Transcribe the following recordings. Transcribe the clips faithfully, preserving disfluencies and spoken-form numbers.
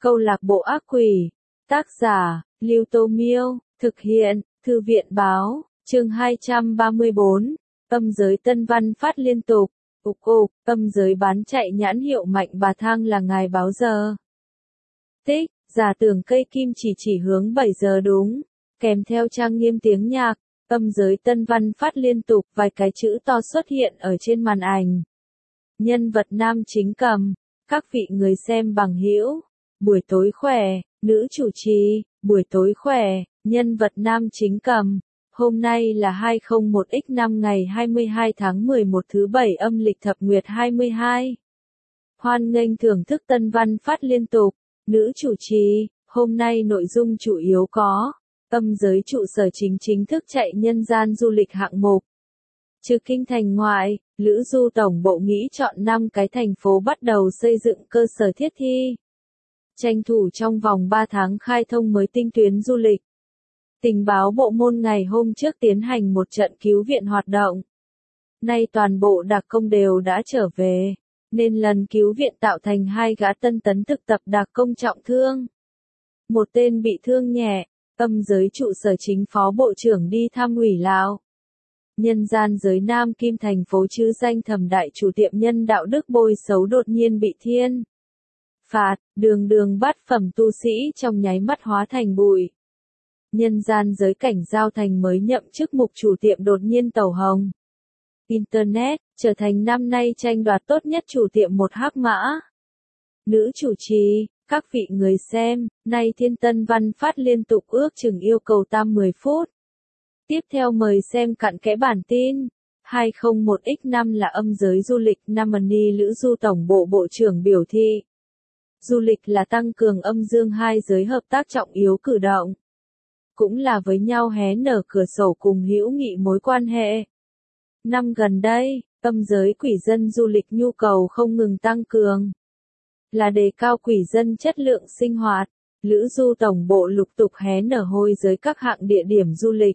Câu lạc bộ ác quỷ. Tác giả, Lưu Tô Miêu. Thực hiện, Thư viện Báo. Chương hai trăm ba mươi bốn. Âm giới tân văn phát liên tục. Ục ục, âm giới bán chạy nhãn hiệu Mạnh Bà Thang là ngài báo giờ. Tích, giả tưởng cây kim chỉ chỉ hướng bảy giờ đúng. Kèm theo trang nghiêm tiếng nhạc, âm giới tân văn phát liên tục, vài cái chữ to xuất hiện ở trên màn ảnh. Nhân vật nam chính cầm. Các vị người xem bằng hữu. Buổi tối khỏe, nữ chủ trì, buổi tối khỏe, nhân vật nam chính cầm. Hôm nay là hai không một x năm ngày hai mươi hai tháng mười một thứ bảy âm lịch thập nguyệt hai mươi hai. Hoan nghênh thưởng thức tân văn phát liên tục. Nữ chủ trì, hôm nay nội dung chủ yếu có âm giới trụ sở chính chính thức chạy nhân gian du lịch hạng mục. Trừ kinh thành ngoại, Lữ Du Tổng Bộ nghĩ chọn năm cái thành phố bắt đầu xây dựng cơ sở thiết thi. Tranh thủ trong vòng ba tháng khai thông mới tinh tuyến du lịch. Tình báo bộ môn ngày hôm trước tiến hành một trận cứu viện hoạt động. Nay toàn bộ đặc công đều đã trở về, nên lần cứu viện tạo thành hai gã tân tấn thực tập đặc công trọng thương. Một tên bị thương nhẹ, âm giới trụ sở chính phó bộ trưởng đi thăm ủy Lào. Nhân gian giới Nam Kim thành phố chữ danh thầm đại chủ tiệm nhân đạo đức bôi xấu đột nhiên bị thiên phạt, đường đường bát phẩm tu sĩ trong nháy mắt hóa thành bụi. Nhân gian giới Cảnh Giao Thành mới nhậm chức mục chủ tiệm đột nhiên tẩu hồng. Internet, trở thành năm nay tranh đoạt tốt nhất chủ tiệm một hắc mã. Nữ chủ trì, các vị người xem, nay thiên tân văn phát liên tục ước chừng yêu cầu tam mười phút. Tiếp theo mời xem cặn kẽ bản tin. hai không một x năm là âm giới du lịch năm Ni Lữ Du Tổng Bộ Bộ trưởng biểu thị. Du lịch là tăng cường âm dương hai giới hợp tác trọng yếu cử động. Cũng là với nhau hé nở cửa sổ cùng hữu nghị mối quan hệ. Năm gần đây, âm giới quỷ dân du lịch nhu cầu không ngừng tăng cường. Là đề cao quỷ dân chất lượng sinh hoạt, Lữ Du Tổng Bộ lục tục hé nở hôi giới các hạng địa điểm du lịch.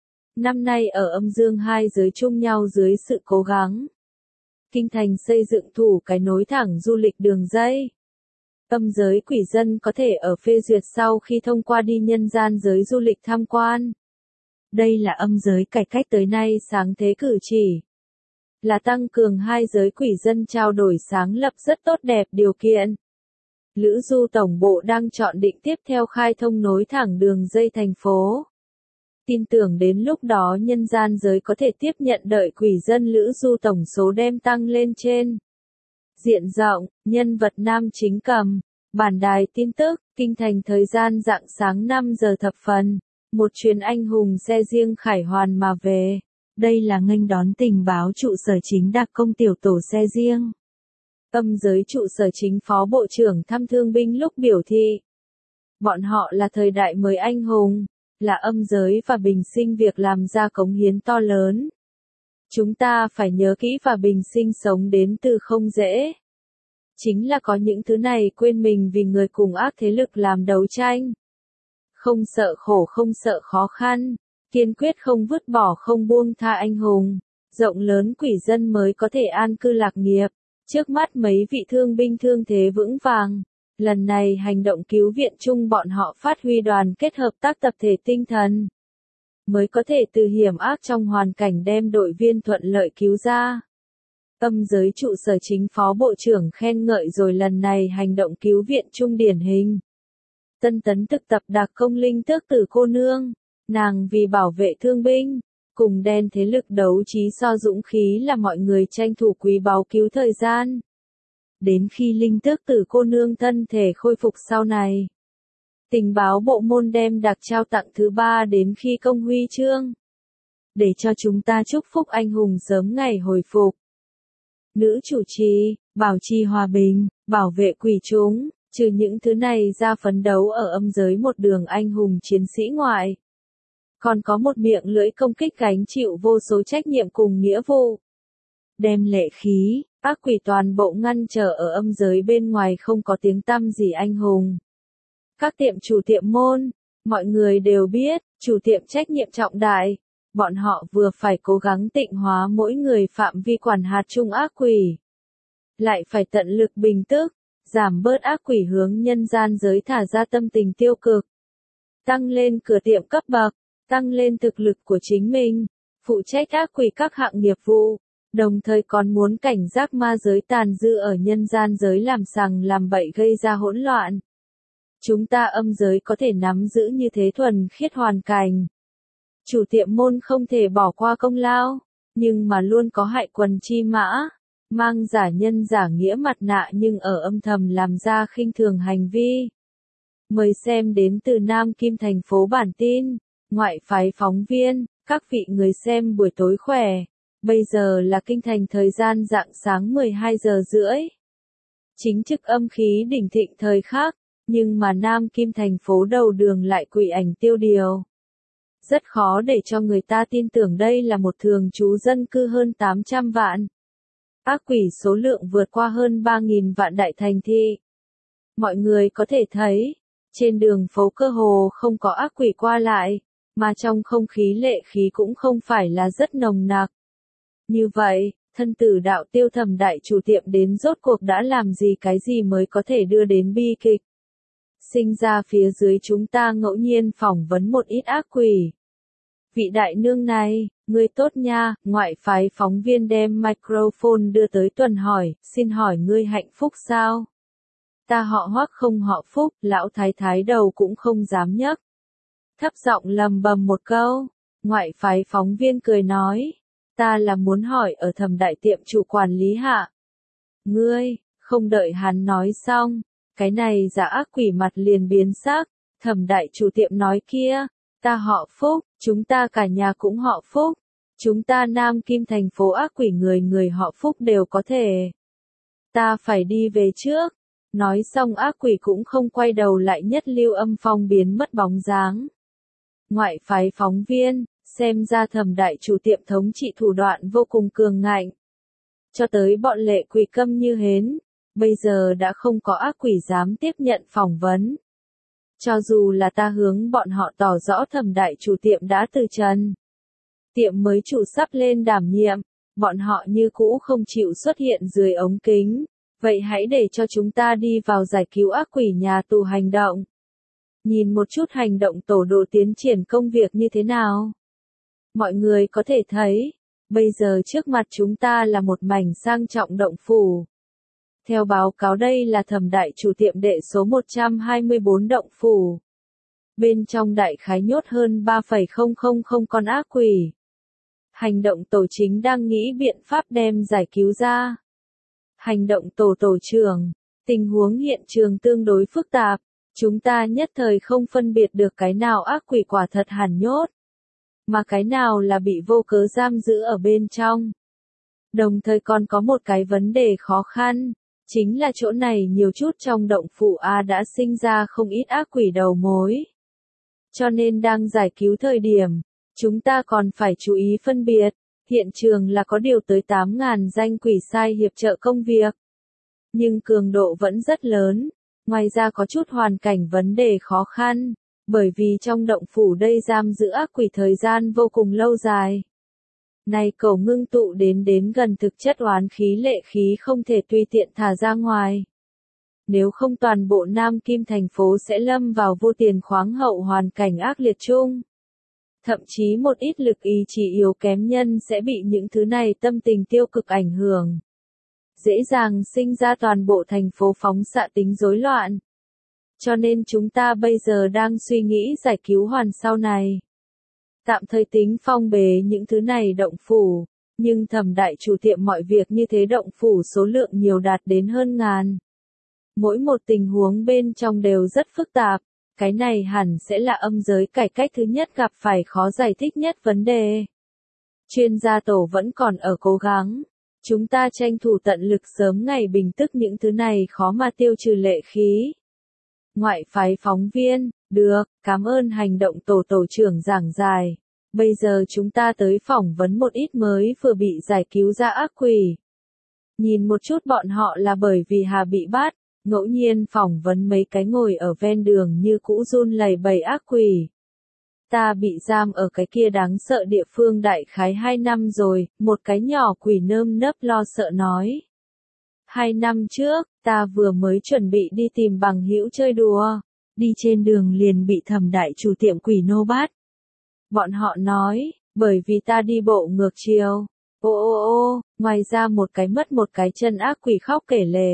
Năm nay ở âm dương hai giới chung nhau dưới sự cố gắng. Kinh thành xây dựng thủ cái nối thẳng du lịch đường dây. Âm giới quỷ dân có thể ở phê duyệt sau khi thông qua đi nhân gian giới du lịch tham quan. Đây là âm giới cải cách tới nay sáng thế cử chỉ. Là tăng cường hai giới quỷ dân trao đổi sáng lập rất tốt đẹp điều kiện. Lữ Du Tổng Bộ đang chọn định tiếp theo khai thông nối thẳng đường dây thành phố. Tin tưởng đến lúc đó nhân gian giới có thể tiếp nhận đợi quỷ dân Lữ Du tổng số đem tăng lên trên diện rộng. Nhân vật nam chính cầm. Bản đài tin tức, kinh thành thời gian rạng sáng năm giờ thập phần. Một chuyến anh hùng xe riêng khải hoàn mà về. Đây là nghênh đón tình báo trụ sở chính đặc công tiểu tổ xe riêng. Âm giới trụ sở chính phó bộ trưởng thăm thương binh lúc biểu thị. Bọn họ là thời đại mới anh hùng, là âm giới và bình sinh việc làm ra cống hiến to lớn. Chúng ta phải nhớ kỹ và bình sinh sống đến từ không dễ. Chính là có những thứ này quên mình vì người cùng ác thế lực làm đấu tranh. Không sợ khổ không sợ khó khăn, kiên quyết không vứt bỏ không buông tha anh hùng, rộng lớn quỷ dân mới có thể an cư lạc nghiệp. Trước mắt mấy vị thương binh thương thế vững vàng, lần này hành động cứu viện chung bọn họ phát huy đoàn kết hợp tác tập thể tinh thần, mới có thể từ hiểm ác trong hoàn cảnh đem đội viên thuận lợi cứu ra. Âm giới trụ sở chính phó bộ trưởng khen ngợi rồi lần này hành động cứu viện chung điển hình. Tân tấn thực tập đặc công Linh Tước Tử cô nương, nàng vì bảo vệ thương binh, cùng đen thế lực đấu trí so dũng khí là mọi người tranh thủ quý báu cứu thời gian. Đến khi Linh Tước Tử cô nương thân thể khôi phục sau này, tình báo bộ môn đem đặc trao tặng thứ ba đến khi công huy chương. Để cho chúng ta chúc phúc anh hùng sớm ngày hồi phục. Nữ chủ trì, bảo trì hòa bình, bảo vệ quỷ chúng, trừ những thứ này ra phấn đấu ở âm giới một đường anh hùng chiến sĩ ngoại. Còn có một miệng lưỡi công kích gánh chịu vô số trách nhiệm cùng nghĩa vụ. Đem lệ khí, ác quỷ toàn bộ ngăn trở ở âm giới bên ngoài không có tiếng tăm gì anh hùng. Các tiệm chủ tiệm môn, mọi người đều biết, chủ tiệm trách nhiệm trọng đại. Bọn họ vừa phải cố gắng tịnh hóa mỗi người phạm vi quản hạt chung ác quỷ. Lại phải tận lực bình tức, giảm bớt ác quỷ hướng nhân gian giới thả ra tâm tình tiêu cực, tăng lên cửa tiệm cấp bậc, tăng lên thực lực của chính mình, phụ trách ác quỷ các hạng nghiệp vụ, đồng thời còn muốn cảnh giác ma giới tàn dư ở nhân gian giới làm sằng làm bậy gây ra hỗn loạn. Chúng ta âm giới có thể nắm giữ như thế thuần khiết hoàn cảnh. Chủ tiệm môn không thể bỏ qua công lao, nhưng mà luôn có hại quần chi mã, mang giả nhân giả nghĩa mặt nạ nhưng ở âm thầm làm ra khinh thường hành vi. Mời xem đến từ Nam Kim thành phố bản tin, ngoại phái phóng viên, các vị người xem buổi tối khỏe. Bây giờ là kinh thành thời gian rạng sáng mười hai giờ rưỡi. Chính trực âm khí đỉnh thịnh thời khắc, nhưng mà Nam Kim thành phố đầu đường lại quỷ ảnh tiêu điều. Rất khó để cho người ta tin tưởng đây là một thường trú dân cư hơn tám trăm vạn. Ác quỷ số lượng vượt qua hơn ba nghìn vạn đại thành thị. Mọi người có thể thấy, trên đường phố cơ hồ không có ác quỷ qua lại, mà trong không khí lệ khí cũng không phải là rất nồng nặc. Như vậy, thân tử đạo Tiêu Thẩm đại chủ tiệm đến rốt cuộc đã làm gì cái gì mới có thể đưa đến bi kịch. Sinh ra phía dưới chúng ta ngẫu nhiên phỏng vấn một ít ác quỷ. Vị đại nương này, người tốt nha, ngoại phái phóng viên đem microphone đưa tới tuần hỏi, xin hỏi ngươi hạnh phúc sao? Ta họ Hoắc không họ Phúc, lão thái thái đầu cũng không dám nhấc. Thấp giọng lầm bầm một câu, ngoại phái phóng viên cười nói, ta là muốn hỏi ở Thẩm đại tiệm chủ quản lý hạ. Ngươi, không đợi hắn nói xong, cái này giả ác quỷ mặt liền biến sắc, Thẩm đại chủ tiệm nói kia, ta họ Phúc, chúng ta cả nhà cũng họ Phúc, chúng ta Nam Kim thành phố ác quỷ người người họ Phúc đều có thể. Ta phải đi về trước. Nói xong ác quỷ cũng không quay đầu lại nhất lưu âm phong biến mất bóng dáng. Ngoại phái phóng viên, xem ra Thẩm đại chủ tiệm thống trị thủ đoạn vô cùng cường ngạnh. Cho tới bọn lệ quỷ câm như hến, bây giờ đã không có ác quỷ dám tiếp nhận phỏng vấn. Cho dù là ta hướng bọn họ tỏ rõ Thẩm đại chủ tiệm đã từ trần. Tiệm mới chủ sắp lên đảm nhiệm, bọn họ như cũ không chịu xuất hiện dưới ống kính. Vậy hãy để cho chúng ta đi vào giải cứu ác quỷ nhà tù hành động. Nhìn một chút hành động tổ độ tiến triển công việc như thế nào. Mọi người có thể thấy, bây giờ trước mặt chúng ta là một mảnh sang trọng động phủ. Theo báo cáo đây là Thẩm đại chủ tiệm đệ số một trăm hai mươi bốn động phủ. Bên trong đại khái nhốt hơn ba phẩy không không không con ác quỷ. Hành động tổ chính đang nghĩ biện pháp đem giải cứu ra. Hành động tổ tổ trưởng, tình huống hiện trường tương đối phức tạp, chúng ta nhất thời không phân biệt được cái nào ác quỷ quả thật hẳn nhốt, mà cái nào là bị vô cớ giam giữ ở bên trong. Đồng thời còn có một cái vấn đề khó khăn, chính là chỗ này nhiều chút trong động phủ A đã sinh ra không ít ác quỷ đầu mối. Cho nên đang giải cứu thời điểm, chúng ta còn phải chú ý phân biệt. Hiện trường là có điều tới tám nghìn danh quỷ sai hiệp trợ công việc. Nhưng cường độ vẫn rất lớn, ngoài ra có chút hoàn cảnh vấn đề khó khăn, bởi vì trong động phủ đây giam giữ ác quỷ thời gian vô cùng lâu dài. Này cầu ngưng tụ đến đến gần thực chất oán khí lệ khí không thể tùy tiện thả ra ngoài. Nếu không toàn bộ Nam Kim thành phố sẽ lâm vào vô tiền khoáng hậu hoàn cảnh ác liệt chung. Thậm chí một ít lực ý chí yếu kém nhân sẽ bị những thứ này tâm tình tiêu cực ảnh hưởng. Dễ dàng sinh ra toàn bộ thành phố phóng xạ tính rối loạn. Cho nên chúng ta bây giờ đang suy nghĩ giải cứu hoàn sau này. Tạm thời tính phong bế những thứ này động phủ, nhưng Thẩm đại chủ tiệm mọi việc như thế động phủ số lượng nhiều đạt đến hơn ngàn. Mỗi một tình huống bên trong đều rất phức tạp. Cái này hẳn sẽ là âm giới cải cách thứ nhất gặp phải khó giải thích nhất vấn đề. Chuyên gia tổ vẫn còn ở cố gắng. Chúng ta tranh thủ tận lực sớm ngày bình tức những thứ này khó mà tiêu trừ lệ khí. Ngoại phái phóng viên, được, cảm ơn hành động tổ tổ trưởng giảng giải. Bây giờ chúng ta tới phỏng vấn một ít mới vừa bị giải cứu ra ác quỷ. Nhìn một chút bọn họ là bởi vì Hà bị bắt. Ngẫu nhiên phỏng vấn mấy cái ngồi ở ven đường như cũ run lẩy bẩy ác quỷ. Ta bị giam ở cái kia đáng sợ địa phương đại khái hai năm rồi, một cái nhỏ quỷ nơm nớp lo sợ nói. Hai năm trước, ta vừa mới chuẩn bị đi tìm bằng hữu chơi đùa. Đi trên đường liền bị Thẩm đại chủ tiệm quỷ nô bắt. Bọn họ nói, bởi vì ta đi bộ ngược chiều. Ô ô ô, ngoài ra một cái mất một cái chân ác quỷ khóc kể lể.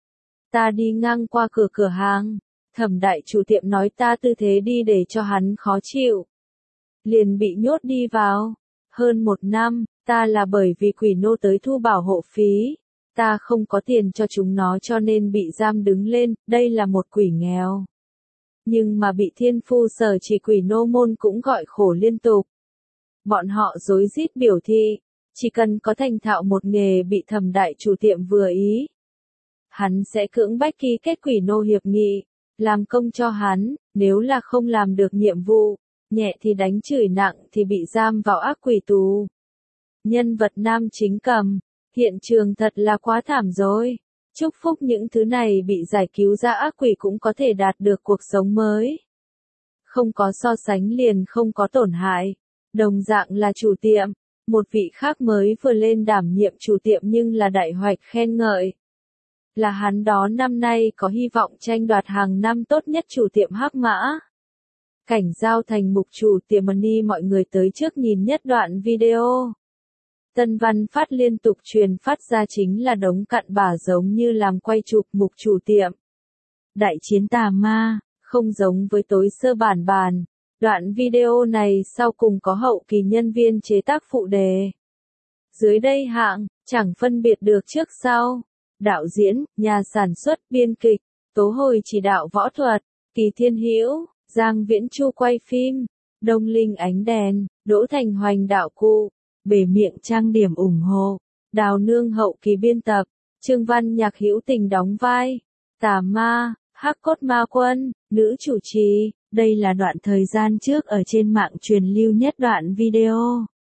Ta đi ngang qua cửa cửa hàng. Thẩm đại chủ tiệm nói ta tư thế đi để cho hắn khó chịu. Liền bị nhốt đi vào. Hơn một năm, ta là bởi vì quỷ nô tới thu bảo hộ phí. Ta không có tiền cho chúng nó cho nên bị giam đứng lên, đây là một quỷ nghèo. Nhưng mà bị thiên phu sở chỉ quỷ nô môn cũng gọi khổ liên tục. Bọn họ rối rít biểu thị, chỉ cần có thành thạo một nghề bị Thẩm đại chủ tiệm vừa ý. Hắn sẽ cưỡng bách ký kết quỷ nô hiệp nghị, làm công cho hắn, nếu là không làm được nhiệm vụ, nhẹ thì đánh chửi nặng thì bị giam vào ác quỷ tù. Nhân vật nam chính cầm, hiện trường thật là quá thảm rồi. Chúc phúc những thứ này bị giải cứu ra ác quỷ cũng có thể đạt được cuộc sống mới. Không có so sánh liền không có tổn hại. Đồng dạng là chủ tiệm, một vị khác mới vừa lên đảm nhiệm chủ tiệm nhưng là đại hoạch khen ngợi. Là hắn đó năm nay có hy vọng tranh đoạt hàng năm tốt nhất chủ tiệm Hắc Mã. Cảnh giao thành mục chủ tiệm Money mọi người tới trước nhìn nhất đoạn video. Tân Văn Phát liên tục truyền phát ra chính là đống cặn bã giống như làm quay chụp mục chủ tiệm. Đại chiến tà ma, không giống với tối sơ bản bản. Đoạn video này sau cùng có hậu kỳ nhân viên chế tác phụ đề. Dưới đây hạng, chẳng phân biệt được trước sau. Đạo diễn, nhà sản xuất, biên kịch, Tố Hồi chỉ đạo võ thuật, Kỳ Thiên Hữu, Giang Viễn Chu quay phim, Đông Linh ánh đèn, Đỗ Thành Hoành đạo cụ, Bể Miệng trang điểm ủng hộ, Đào Nương hậu kỳ biên tập, Trương Văn Nhạc hữu tình đóng vai, Tà Ma, Hắc Cốt Ma Quân, nữ chủ trì. Đây là đoạn thời gian trước ở trên mạng truyền lưu nhất đoạn video.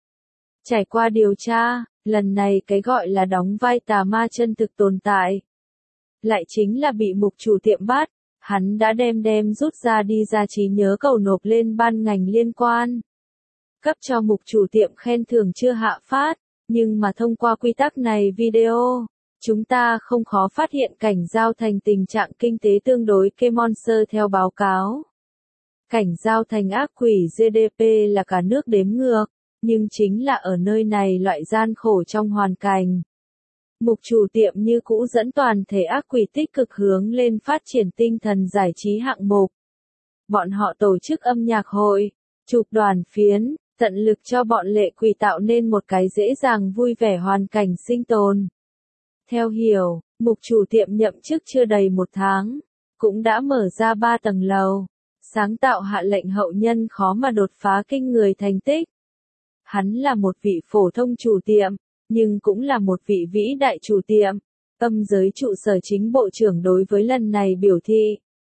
Trải qua điều tra, lần này cái gọi là đóng vai tà ma chân thực tồn tại. Lại chính là bị mục chủ tiệm bắt, hắn đã đem đem rút ra đi ra trí nhớ cầu nộp lên ban ngành liên quan. Cấp cho mục chủ tiệm khen thưởng chưa hạ phát, nhưng mà thông qua quy tắc này video, chúng ta không khó phát hiện cảnh giao thành tình trạng kinh tế tương đối kê monster theo báo cáo. Cảnh giao thành ác quỷ giê đê pê là cả nước đếm ngược, nhưng chính là ở nơi này loại gian khổ trong hoàn cảnh. Mục chủ tiệm như cũ dẫn toàn thể ác quỷ tích cực hướng lên phát triển tinh thần giải trí hạng mục. Bọn họ tổ chức âm nhạc hội, chụp đoàn phiến, tận lực cho bọn lệ quỷ tạo nên một cái dễ dàng vui vẻ hoàn cảnh sinh tồn. Theo hiểu, mục chủ tiệm nhậm chức chưa đầy một tháng, cũng đã mở ra ba tầng lầu. Sáng tạo hạ lệnh hậu nhân khó mà đột phá kinh người thành tích. Hắn là một vị phổ thông chủ tiệm, nhưng cũng là một vị vĩ đại chủ tiệm. Âm giới trụ sở chính bộ trưởng đối với lần này biểu thị.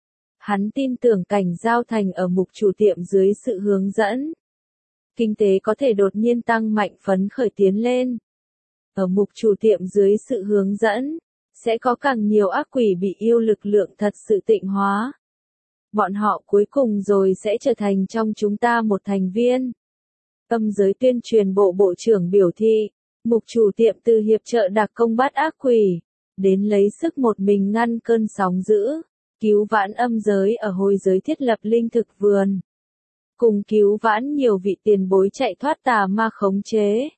Hắn tin tưởng cảnh giao thành ở mục chủ tiệm dưới sự hướng dẫn. Kinh tế có thể đột nhiên tăng mạnh phấn khởi tiến lên. Ở mục chủ tiệm dưới sự hướng dẫn, sẽ có càng nhiều ác quỷ bị yêu lực lượng thật sự tịnh hóa. Bọn họ cuối cùng rồi sẽ trở thành trong chúng ta một thành viên. Âm giới tuyên truyền bộ bộ trưởng biểu thị, mục chủ tiệm từ hiệp trợ đặc công bắt ác quỷ, đến lấy sức một mình ngăn cơn sóng dữ, cứu vãn âm giới ở hồi giới thiết lập linh thực vườn. Cùng cứu vãn nhiều vị tiền bối chạy thoát tà ma khống chế.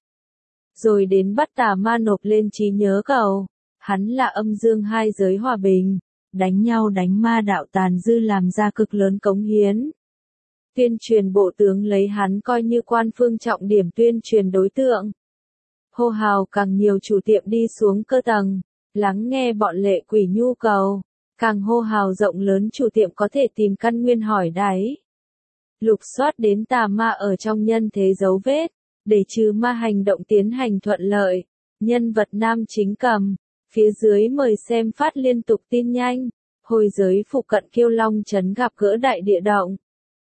Rồi đến bắt tà ma nộp lên trí nhớ cầu, hắn là âm dương hai giới hòa bình. Đánh nhau đánh ma đạo tàn dư làm ra cực lớn cống hiến. Tuyên truyền bộ tướng lấy hắn coi như quan phương trọng điểm tuyên truyền đối tượng. Hô hào càng nhiều chủ tiệm đi xuống cơ tầng, lắng nghe bọn lệ quỷ nhu cầu, càng hô hào rộng lớn chủ tiệm có thể tìm căn nguyên hỏi đáy. Lục soát đến tà ma ở trong nhân thế dấu vết, để trừ ma hành động tiến hành thuận lợi. Nhân vật nam chính cầm. Phía dưới mời xem phát liên tục tin nhanh, hồi giới phụ cận Kiêu Long trấn gặp gỡ đại địa động.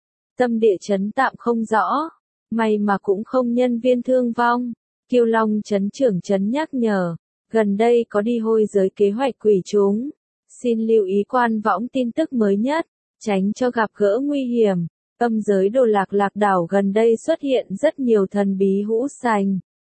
Tâm địa chấn tạm không rõ, may mà cũng không nhân viên thương vong. Kiêu Long trấn trưởng trấn nhắc nhở, gần đây có đi hôi giới kế hoạch quỷ chúng. Xin lưu ý quan võng tin tức mới nhất, tránh cho gặp gỡ nguy hiểm. Âm giới Đồ Lạc Lạc đảo gần đây xuất hiện rất nhiều thần bí hũ sành.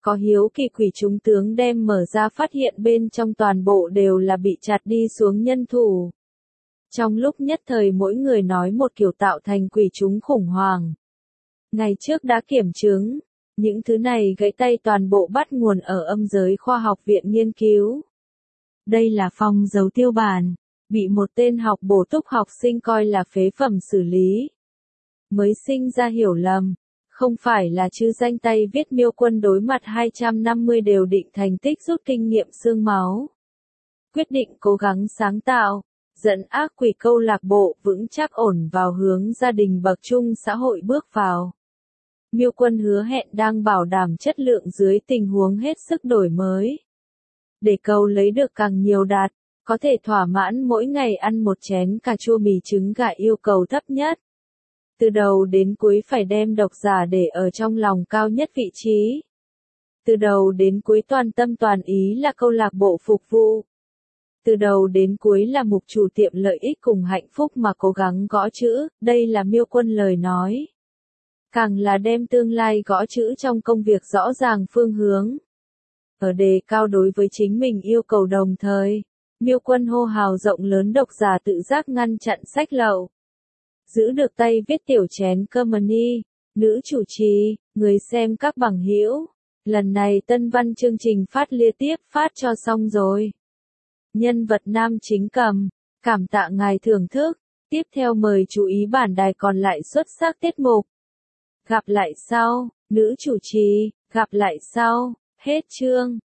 Có hiếu kỳ quỷ chúng tướng đem mở ra phát hiện bên trong toàn bộ đều là bị chặt đi xuống nhân thủ. Trong lúc nhất thời mỗi người nói một kiểu tạo thành quỷ chúng khủng hoảng. Ngày trước đã kiểm chứng, những thứ này gãy tay toàn bộ bắt nguồn ở âm giới khoa học viện nghiên cứu. Đây là phong dấu tiêu bản, bị một tên học bổ túc học sinh coi là phế phẩm xử lý. Mới sinh ra hiểu lầm, không phải là chữ danh tay viết Miêu Quân đối mặt hai trăm năm mươi đều định thành tích rút kinh nghiệm xương máu. Quyết định cố gắng sáng tạo, dẫn ác quỷ câu lạc bộ vững chắc ổn vào hướng gia đình bậc trung xã hội bước vào. Miêu Quân hứa hẹn đang bảo đảm chất lượng dưới tình huống hết sức đổi mới. Để câu lấy được càng nhiều đạt, có thể thỏa mãn mỗi ngày ăn một chén cà chua mì trứng gà yêu cầu thấp nhất. Từ đầu đến cuối phải đem độc giả để ở trong lòng cao nhất vị trí. Từ đầu đến cuối toàn tâm toàn ý là câu lạc bộ phục vụ. Từ đầu đến cuối là mục chủ tiệm lợi ích cùng hạnh phúc mà cố gắng gõ chữ, đây là Miêu Quân lời nói. Càng là đem tương lai gõ chữ trong công việc rõ ràng phương hướng. Ở đề cao đối với chính mình yêu cầu đồng thời, Miêu Quân hô hào rộng lớn độc giả tự giác ngăn chặn sách lậu. Giữ được tay viết tiểu chén Germany, nữ chủ trì, người xem các bằng hữu. Lần này tân văn chương trình phát liên tiếp phát cho xong rồi. Nhân vật nam chính cầm, cảm tạ ngài thưởng thức. Tiếp theo mời chú ý bản đài còn lại xuất sắc tiết mục. Gặp lại sau, nữ chủ trì, gặp lại sau, hết chương.